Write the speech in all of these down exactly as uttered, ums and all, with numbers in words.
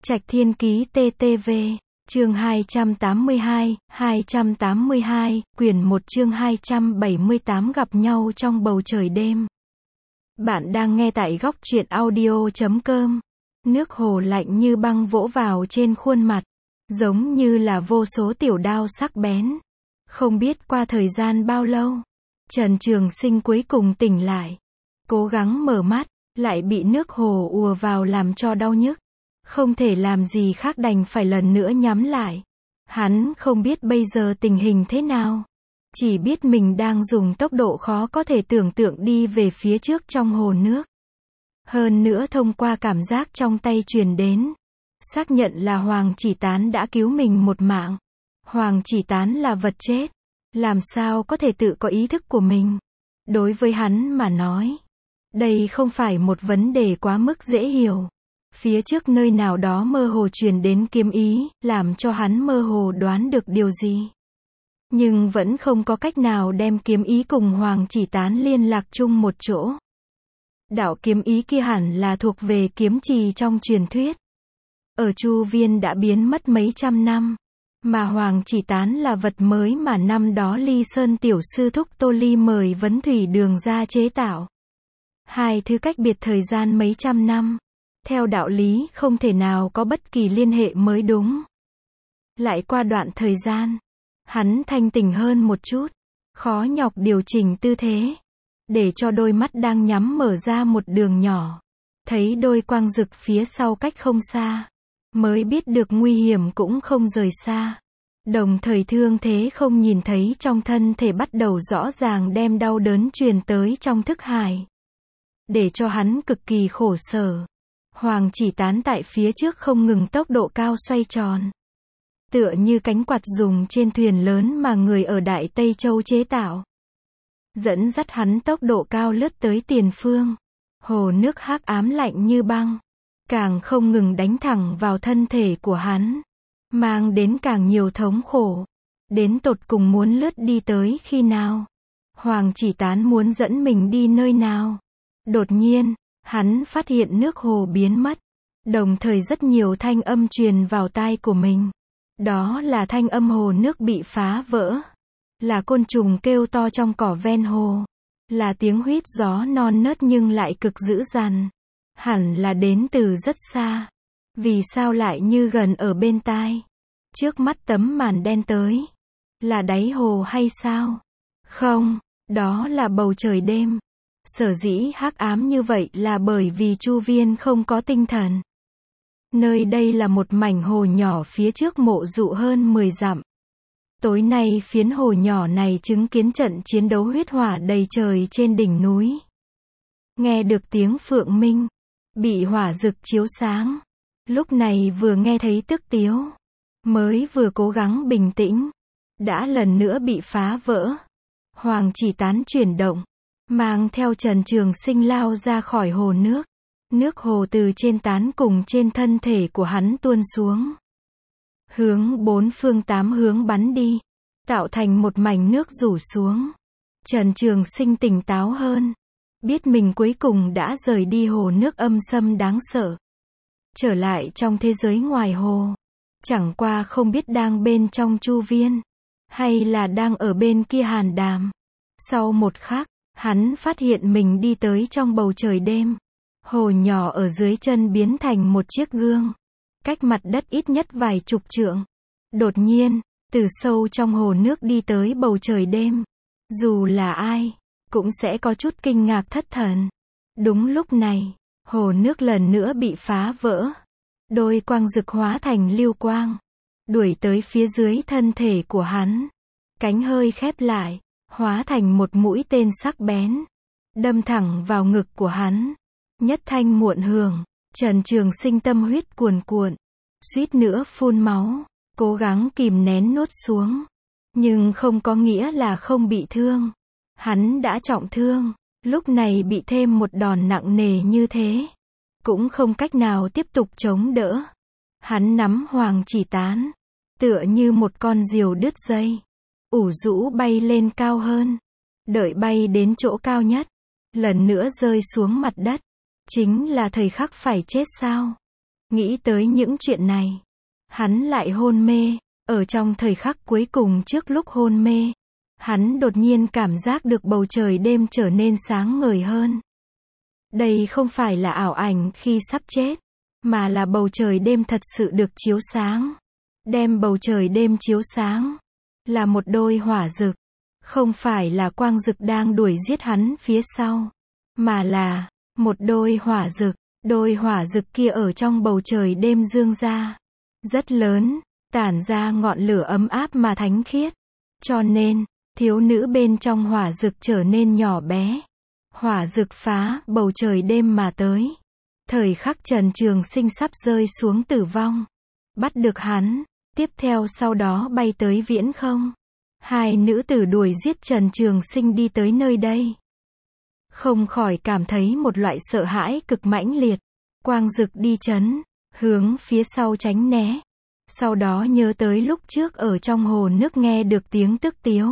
Trạch Thiên Ký tê tê vê, chương hai trăm tám mươi hai, hai trăm tám mươi hai, quyển một chương hai trăm bảy mươi tám gặp nhau trong bầu trời đêm. Bạn đang nghe tại góc truyện audio chấm com. Nước hồ lạnh như băng vỗ vào trên khuôn mặt, giống như là vô số tiểu đao sắc bén. Không biết qua thời gian bao lâu, Trần Trường Sinh cuối cùng tỉnh lại. Cố gắng mở mắt, lại bị nước hồ ùa vào làm cho đau nhức. Không thể làm gì khác đành phải lần nữa nhắm lại. Hắn không biết bây giờ tình hình thế nào. Chỉ biết mình đang dùng tốc độ khó có thể tưởng tượng đi về phía trước trong hồ nước. Hơn nữa thông qua cảm giác trong tay truyền đến, xác nhận là Hoàng Chỉ Tán đã cứu mình một mạng. Hoàng Chỉ Tán là vật chết, làm sao có thể tự có ý thức của mình. Đối với hắn mà nói, đây không phải một vấn đề quá mức dễ hiểu. Phía trước nơi nào đó mơ hồ truyền đến kiếm ý, làm cho hắn mơ hồ đoán được điều gì. Nhưng vẫn không có cách nào đem kiếm ý cùng Hoàng Chỉ Tán liên lạc chung một chỗ. Đạo kiếm ý kia hẳn là thuộc về kiếm trì trong truyền thuyết. Ở Chu Viên đã biến mất mấy trăm năm. Mà Hoàng Chỉ Tán là vật mới mà năm đó Ly Sơn tiểu sư thúc Tô Ly mời Vấn Thủy Đường ra chế tạo. Hai thứ cách biệt thời gian mấy trăm năm. Theo đạo lý không thể nào có bất kỳ liên hệ mới đúng. Lại qua đoạn thời gian, hắn thanh tỉnh hơn một chút, khó nhọc điều chỉnh tư thế, để cho đôi mắt đang nhắm mở ra một đường nhỏ. Thấy đôi quang rực phía sau cách không xa, mới biết được nguy hiểm cũng không rời xa. Đồng thời thương thế không nhìn thấy trong thân thể bắt đầu rõ ràng đem đau đớn truyền tới trong thức hải. Để cho hắn cực kỳ khổ sở. Hoàng Chỉ Tán tại phía trước không ngừng tốc độ cao xoay tròn. Tựa như cánh quạt dùng trên thuyền lớn mà người ở Đại Tây Châu chế tạo. Dẫn dắt hắn tốc độ cao lướt tới tiền phương. Hồ nước hắc ám lạnh như băng. Càng không ngừng đánh thẳng vào thân thể của hắn. Mang đến càng nhiều thống khổ. Đến tột cùng muốn lướt đi tới khi nào? Hoàng Chỉ Tán muốn dẫn mình đi nơi nào? Đột nhiên, hắn phát hiện nước hồ biến mất. Đồng thời rất nhiều thanh âm truyền vào tai của mình. Đó là thanh âm hồ nước bị phá vỡ. Là côn trùng kêu to trong cỏ ven hồ. Là tiếng huýt gió non nớt nhưng lại cực dữ dằn. Hẳn là đến từ rất xa. Vì sao lại như gần ở bên tai? Trước mắt tấm màn đen tới. Là đáy hồ hay sao? Không, đó là bầu trời đêm. Sở dĩ hắc ám như vậy là bởi vì Chu Viên không có tinh thần. Nơi đây là một mảnh hồ nhỏ phía trước mộ dụ hơn mười dặm. Tối nay phiến hồ nhỏ này chứng kiến trận chiến đấu huyết hỏa đầy trời trên đỉnh núi. Nghe được tiếng phượng minh, bị hỏa rực chiếu sáng. Lúc này vừa nghe thấy tức tiếu, mới vừa cố gắng bình tĩnh, đã lần nữa bị phá vỡ. Hoàng Chỉ Tán chuyển động, mang theo Trần Trường Sinh lao ra khỏi hồ nước. Nước hồ từ trên tán cùng trên thân thể của hắn tuôn xuống. Hướng bốn phương tám hướng bắn đi. Tạo thành một mảnh nước rủ xuống. Trần Trường Sinh tỉnh táo hơn. Biết mình cuối cùng đã rời đi hồ nước âm sâm đáng sợ. Trở lại trong thế giới ngoài hồ. Chẳng qua không biết đang bên trong Chu Viên. Hay là đang ở bên kia Hàn Đàm. Sau một khắc, hắn phát hiện mình đi tới trong bầu trời đêm. Hồ nhỏ ở dưới chân biến thành một chiếc gương. Cách mặt đất ít nhất vài chục trượng. Đột nhiên, từ sâu trong hồ nước đi tới bầu trời đêm. Dù là ai, cũng sẽ có chút kinh ngạc thất thần. Đúng lúc này, hồ nước lần nữa bị phá vỡ. Đôi quang rực hóa thành lưu quang. Đuổi tới phía dưới thân thể của hắn. Cánh hơi khép lại, hóa thành một mũi tên sắc bén. Đâm thẳng vào ngực của hắn. Nhất thanh muộn hưởng, Trần Trường Sinh tâm huyết cuồn cuộn. Suýt nữa phun máu. Cố gắng kìm nén nuốt xuống. Nhưng không có nghĩa là không bị thương. Hắn đã trọng thương. Lúc này bị thêm một đòn nặng nề như thế. Cũng không cách nào tiếp tục chống đỡ. Hắn nắm Hoàng Chỉ Tán. Tựa như một con diều đứt dây. Ủ rũ bay lên cao hơn. Đợi bay đến chỗ cao nhất. Lần nữa rơi xuống mặt đất. Chính là thời khắc phải chết sao? Nghĩ tới những chuyện này, hắn lại hôn mê. Ở trong thời khắc cuối cùng trước lúc hôn mê, hắn đột nhiên cảm giác được bầu trời đêm trở nên sáng ngời hơn. Đây không phải là ảo ảnh khi sắp chết, mà là bầu trời đêm thật sự được chiếu sáng. Đem bầu trời đêm chiếu sáng là một đôi hỏa dực, không phải là quang dực đang đuổi giết hắn phía sau, mà là một đôi hỏa dực. Đôi hỏa dực kia ở trong bầu trời đêm dương ra, rất lớn, tản ra ngọn lửa ấm áp mà thánh khiết. Cho nên, thiếu nữ bên trong hỏa dực trở nên nhỏ bé. Hỏa dực phá bầu trời đêm mà tới. Thời khắc Trần Trường Sinh sắp rơi xuống tử vong, bắt được hắn, tiếp theo sau đó bay tới viễn không. Hai nữ tử đuổi giết Trần Trường Sinh đi tới nơi đây, không khỏi cảm thấy một loại sợ hãi cực mãnh liệt. Quang dực đi chấn, hướng phía sau tránh né. Sau đó nhớ tới lúc trước ở trong hồ nước nghe được tiếng tức tiếu.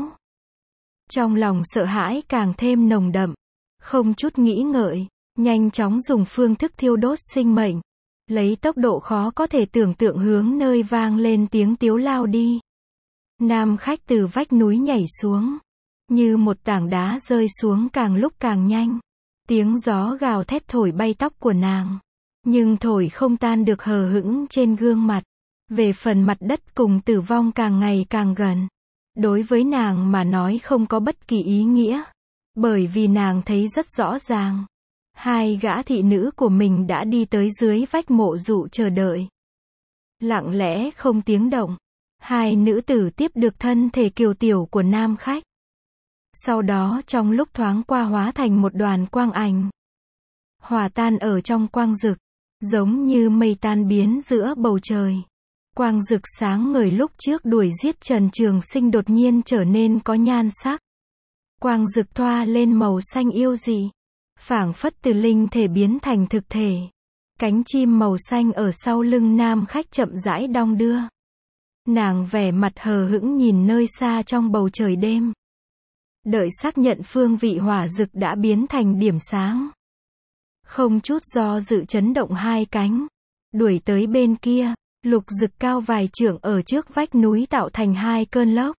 Trong lòng sợ hãi càng thêm nồng đậm, không chút nghĩ ngợi, nhanh chóng dùng phương thức thiêu đốt sinh mệnh, lấy tốc độ khó có thể tưởng tượng hướng nơi vang lên tiếng tiếu lao đi. Nam khách từ vách núi nhảy xuống, như một tảng đá rơi xuống càng lúc càng nhanh. Tiếng gió gào thét thổi bay tóc của nàng, nhưng thổi không tan được hờ hững trên gương mặt. Về phần mặt đất cùng tử vong càng ngày càng gần, đối với nàng mà nói không có bất kỳ ý nghĩa, bởi vì nàng thấy rất rõ ràng, hai gã thị nữ của mình đã đi tới dưới vách mộ dụ chờ đợi. Lặng lẽ không tiếng động, hai nữ tử tiếp được thân thể kiều tiểu của nam khách. Sau đó trong lúc thoáng qua hóa thành một đoàn quang ảnh, hòa tan ở trong quang dực, giống như mây tan biến giữa bầu trời. Quang dực sáng ngời lúc trước đuổi giết Trần Trường Sinh đột nhiên trở nên có nhan sắc. Quang dực thoa lên màu xanh yêu dị, phảng phất từ linh thể biến thành thực thể. Cánh chim màu xanh ở sau lưng nam khách chậm rãi đong đưa. Nàng vẻ mặt hờ hững nhìn nơi xa trong bầu trời đêm. Đợi xác nhận phương vị hỏa dực đã biến thành điểm sáng, không chút do dự chấn động hai cánh, đuổi tới bên kia. Lục dực cao vài trượng ở trước vách núi tạo thành hai cơn lốc.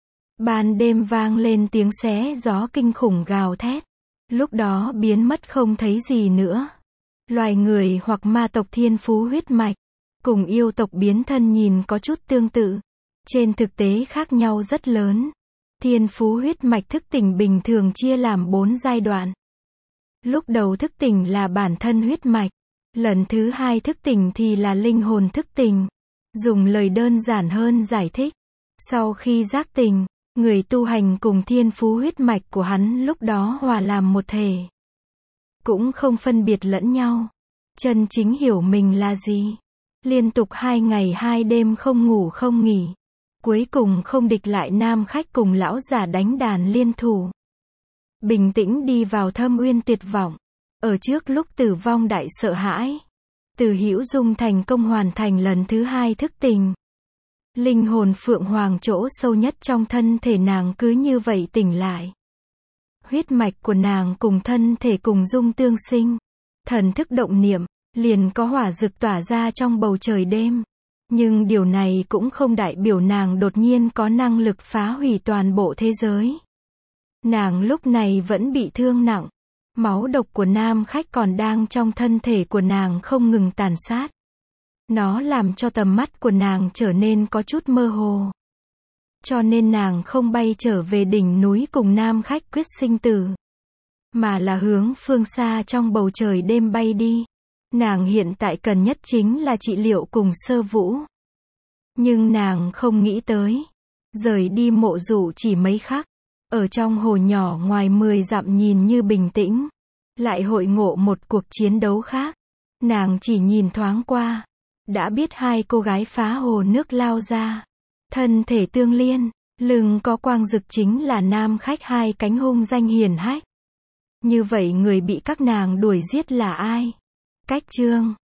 Ban đêm vang lên tiếng xé gió kinh khủng gào thét. Lúc đó biến mất không thấy gì nữa. Loài người hoặc ma tộc thiên phú huyết mạch, cùng yêu tộc biến thân nhìn có chút tương tự. Trên thực tế khác nhau rất lớn. Thiên phú huyết mạch thức tỉnh bình thường chia làm bốn giai đoạn. Lúc đầu thức tỉnh là bản thân huyết mạch. Lần thứ hai thức tỉnh thì là linh hồn thức tỉnh. Dùng lời đơn giản hơn giải thích. Sau khi giác tỉnh, người tu hành cùng thiên phú huyết mạch của hắn lúc đó hòa làm một thể. Cũng không phân biệt lẫn nhau. Chân chính hiểu mình là gì. Liên tục hai ngày hai đêm không ngủ không nghỉ. Cuối cùng không địch lại nam khách cùng lão giả đánh đàn liên thủ. Bình tĩnh đi vào thâm uyên tuyệt vọng. Ở trước lúc tử vong đại sợ hãi, Từ Hữu Dung thành công hoàn thành lần thứ hai thức tỉnh. Linh hồn phượng hoàng chỗ sâu nhất trong thân thể nàng cứ như vậy tỉnh lại. Huyết mạch của nàng cùng thân thể cùng dung tương sinh. Thần thức động niệm, liền có hỏa dực tỏa ra trong bầu trời đêm. Nhưng điều này cũng không đại biểu nàng đột nhiên có năng lực phá hủy toàn bộ thế giới. Nàng lúc này vẫn bị thương nặng. Máu độc của nam khách còn đang trong thân thể của nàng không ngừng tàn sát. Nó làm cho tầm mắt của nàng trở nên có chút mơ hồ. Cho nên nàng không bay trở về đỉnh núi cùng nam khách quyết sinh tử, mà là hướng phương xa trong bầu trời đêm bay đi. Nàng hiện tại cần nhất chính là trị liệu cùng Sơ Vũ. Nhưng nàng không nghĩ tới, rời đi mộ dụ chỉ mấy khắc, ở trong hồ nhỏ ngoài mười dặm nhìn như bình tĩnh, lại hội ngộ một cuộc chiến đấu khác. Nàng chỉ nhìn thoáng qua, đã biết hai cô gái phá hồ nước lao ra, thân thể tương liên, lưng có quang dực chính là nam khách hai cánh hung danh hiển hách. Như vậy người bị các nàng đuổi giết là ai? Cách chương